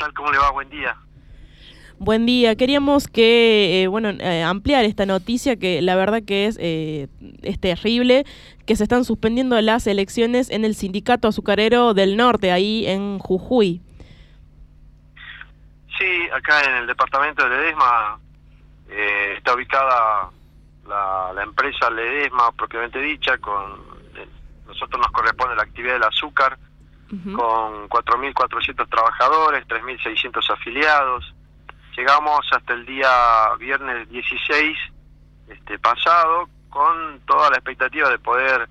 tal? ¿Cómo le va? Buen día. Buen día. Queríamos que, ampliar esta noticia que la verdad que es terrible, que se están suspendiendo las elecciones en el Sindicato Azucarero del Norte, ahí en Jujuy. Sí, acá en el departamento de Ledesma está ubicada la empresa Ledesma propiamente dicha, nosotros nos corresponde la actividad del azúcar, con 4.400 trabajadores, 3.600 afiliados. Llegamos hasta el día viernes 16 pasado con toda la expectativa de poder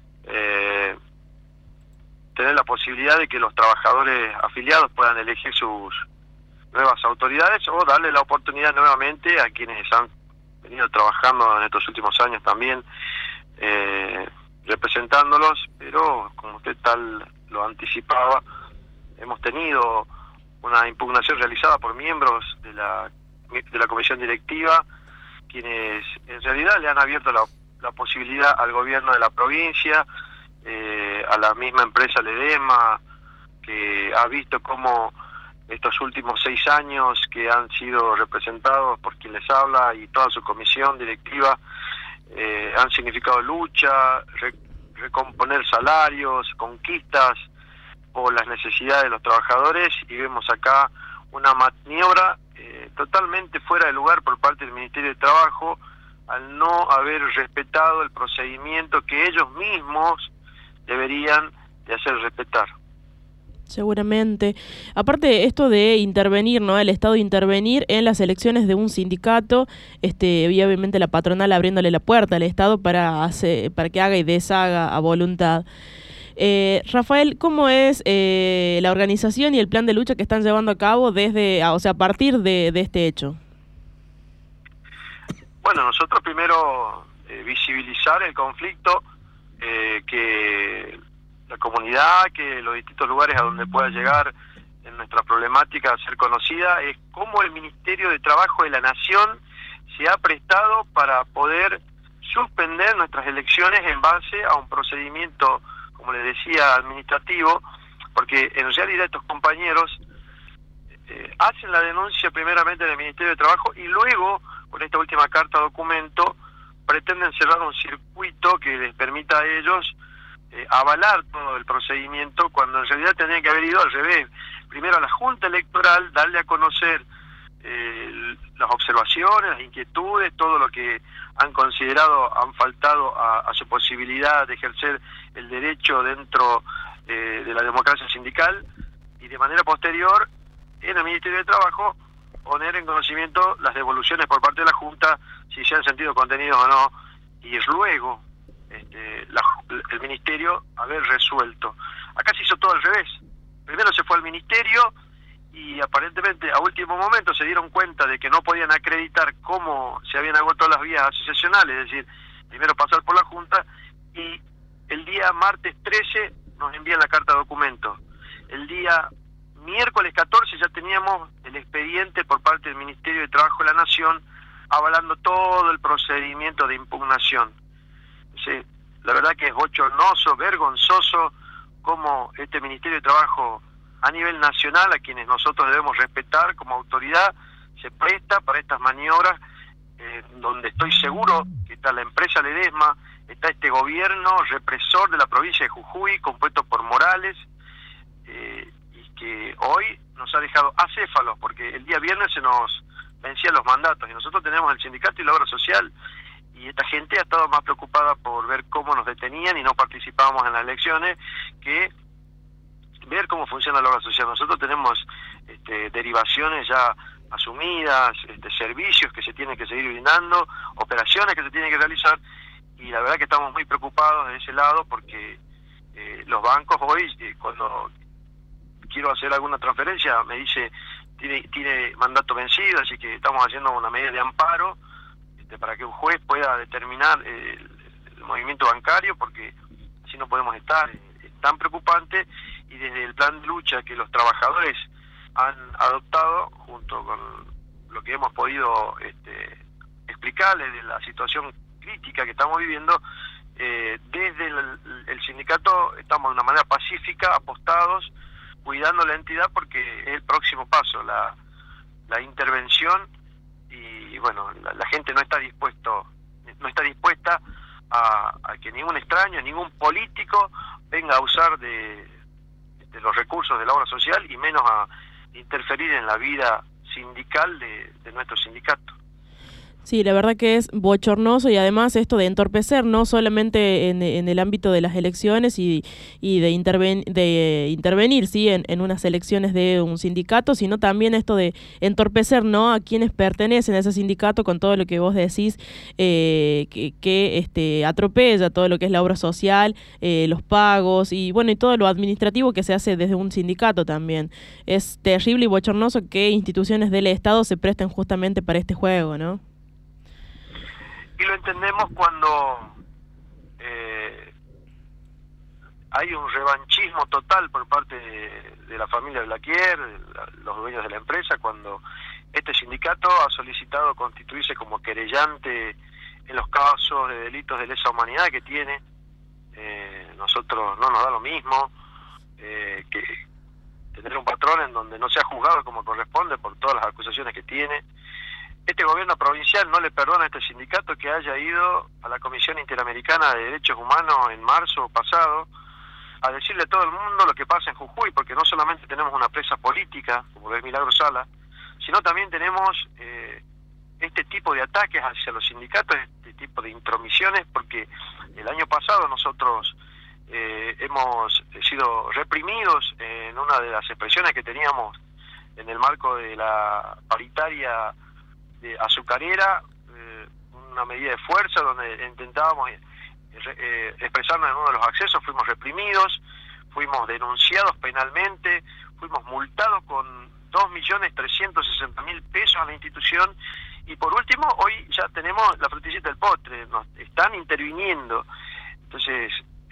tener la posibilidad de que los trabajadores afiliados puedan elegir sus nuevas autoridades o darle la oportunidad nuevamente a quienes han venido trabajando en estos últimos años también representándolos, pero como usted tal lo anticipaba, hemos tenido una impugnación realizada por miembros de la comisión directiva, quienes en realidad le han abierto la posibilidad al gobierno de la provincia, a la misma empresa Ledesma, que ha visto cómo estos últimos 6 años que han sido representados por quien les habla y toda su comisión directiva han significado lucha, recomponer salarios, conquistas por las necesidades de los trabajadores, y vemos acá una maniobra totalmente fuera de lugar por parte del Ministerio de Trabajo al no haber respetado el procedimiento que ellos mismos deberían de hacer respetar. Seguramente. Aparte esto de intervenir, ¿no? El Estado intervenir en las elecciones de un sindicato, y obviamente la patronal abriéndole la puerta al Estado para que haga y deshaga a voluntad. Rafael, ¿cómo es la organización y el plan de lucha que están llevando a cabo a partir de este hecho? Bueno, nosotros primero visibilizar el conflicto, que la comunidad, que los distintos lugares a donde pueda llegar en nuestra problemática a ser conocida, es cómo el Ministerio de Trabajo de la Nación se ha prestado para poder suspender nuestras elecciones en base a un procedimiento, como les decía, administrativo, porque en realidad estos compañeros hacen la denuncia primeramente en el Ministerio de Trabajo y luego, con esta última carta documento, pretenden cerrar un circuito que les permita a ellos avalar todo el procedimiento, cuando en realidad tendría que haber ido al revés. Primero a la Junta Electoral, darle a conocer las observaciones, las inquietudes, todo lo que han considerado han faltado a su posibilidad de ejercer el derecho dentro de la democracia sindical, y de manera posterior en el Ministerio de Trabajo poner en conocimiento las devoluciones por parte de la Junta, si se han sentido contenidos o no, y luego el Ministerio haber resuelto. Acá se hizo todo al revés. Primero se fue al Ministerio y aparentemente a último momento se dieron cuenta de que no podían acreditar cómo se habían agotado las vías asociacionales, es decir, primero pasar por la Junta, y el día martes 13 nos envían la carta documento. El día miércoles 14 ya teníamos el expediente por parte del Ministerio de Trabajo de la Nación avalando todo el procedimiento de impugnación. Sí, la verdad que es bochornoso, vergonzoso cómo este Ministerio de Trabajo a nivel nacional, a quienes nosotros debemos respetar como autoridad, se presta para estas maniobras, donde estoy seguro que está la empresa Ledesma, está este gobierno represor de la provincia de Jujuy, compuesto por Morales, y que hoy nos ha dejado acéfalos, porque el día viernes se nos vencían los mandatos, y nosotros tenemos el sindicato y la obra social, y esta gente ha estado más preocupada por ver cómo nos detenían y no participábamos en las elecciones que ver cómo funciona la obra social. Nosotros tenemos derivaciones ya asumidas, servicios que se tienen que seguir brindando, operaciones que se tienen que realizar, y la verdad que estamos muy preocupados de ese lado, porque los bancos hoy, cuando quiero hacer alguna transferencia, me dice tiene mandato vencido, así que estamos haciendo una medida de amparo para que un juez pueda determinar el movimiento bancario, porque así no podemos estar. Es tan preocupante, y desde el plan de lucha que los trabajadores han adoptado, junto con lo que hemos podido explicarles de la situación crítica que estamos viviendo, desde el sindicato estamos de una manera pacífica, apostados, cuidando la entidad porque es el próximo paso, la intervención, y bueno, la gente no está dispuesta a que ningún extraño, ningún político venga a usar de los recursos de la obra social y menos a interferir en la vida sindical de nuestro sindicato. Sí, la verdad que es bochornoso, y además esto de entorpecer no solamente en el ámbito de las elecciones y de intervenir, sí, en unas elecciones de un sindicato, sino también esto de entorpecer, ¿no?, a quienes pertenecen a ese sindicato con todo lo que vos decís, que atropella todo lo que es la obra social, los pagos y bueno, y todo lo administrativo que se hace desde un sindicato también. Es terrible y bochornoso que instituciones del Estado se presten justamente para este juego, ¿no? Y lo entendemos cuando hay un revanchismo total por parte de la familia Blaquier, los dueños de la empresa, cuando este sindicato ha solicitado constituirse como querellante en los casos de delitos de lesa humanidad que tiene. Nosotros no nos da lo mismo que tener un patrón en donde no sea juzgado como corresponde por todas las acusaciones que tiene. Este gobierno provincial no le perdona a este sindicato que haya ido a la Comisión Interamericana de Derechos Humanos en marzo pasado a decirle a todo el mundo lo que pasa en Jujuy, porque no solamente tenemos una presa política, como es Milagro Sala, sino también tenemos este tipo de ataques hacia los sindicatos, este tipo de intromisiones, porque el año pasado nosotros hemos sido reprimidos en una de las expresiones que teníamos en el marco de la paritaria de azucarera, una medida de fuerza donde intentábamos expresarnos en uno de los accesos, fuimos reprimidos, fuimos denunciados penalmente, fuimos multados con 2.360.000 pesos a la institución, y por último hoy ya tenemos la frutillita del postre, nos están interviniendo. Entonces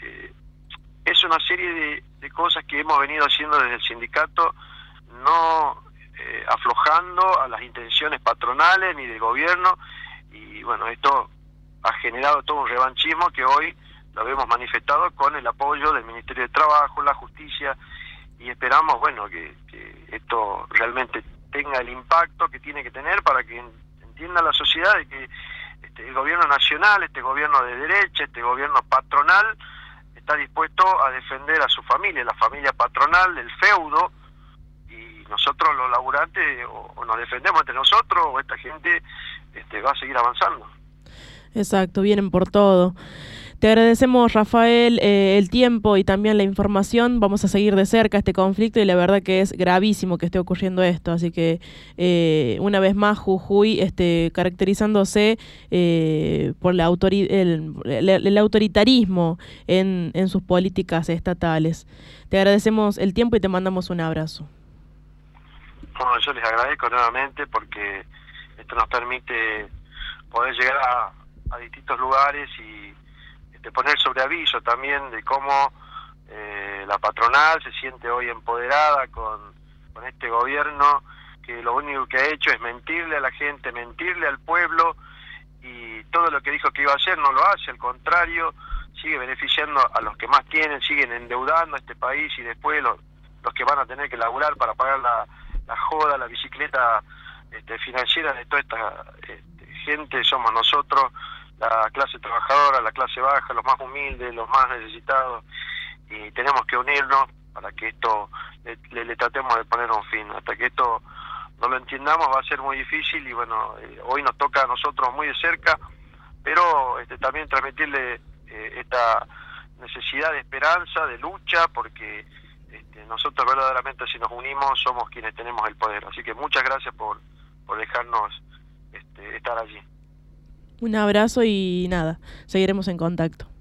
es una serie de cosas que hemos venido haciendo desde el sindicato, no aflojando a las intenciones patronales ni del gobierno, y bueno, esto ha generado todo un revanchismo que hoy lo vemos manifestado con el apoyo del Ministerio de Trabajo, la Justicia, y esperamos, bueno, que esto realmente tenga el impacto que tiene que tener para que entienda la sociedad de que el gobierno nacional, este gobierno de derecha, este gobierno patronal está dispuesto a defender a su familia, la familia patronal, el feudo, y nosotros los laburantes o nos defendemos entre nosotros o esta gente va a seguir avanzando. Exacto, vienen por todo. Te agradecemos, Rafael, el tiempo y también la información. Vamos a seguir de cerca este conflicto y la verdad que es gravísimo que esté ocurriendo esto. Así que una vez más Jujuy caracterizándose por el autoritarismo en sus políticas estatales. Te agradecemos el tiempo y te mandamos un abrazo. Bueno, yo les agradezco nuevamente porque esto nos permite poder llegar a distintos lugares y poner sobre aviso también de cómo la patronal se siente hoy empoderada con este gobierno que lo único que ha hecho es mentirle a la gente, mentirle al pueblo, y todo lo que dijo que iba a hacer no lo hace, al contrario, sigue beneficiando a los que más tienen, siguen endeudando a este país, y después los que van a tener que laburar para pagar la joda, la bicicleta financiera de toda esta gente somos nosotros, la clase trabajadora, la clase baja, los más humildes, los más necesitados, y tenemos que unirnos para que esto le tratemos de poner un fin. Hasta que esto no lo entendamos va a ser muy difícil, y bueno, hoy nos toca a nosotros muy de cerca, pero también transmitirle esta necesidad de esperanza, de lucha, porque nosotros verdaderamente si nos unimos somos quienes tenemos el poder. Así que muchas gracias por dejarnos estar allí. Un abrazo y nada, seguiremos en contacto.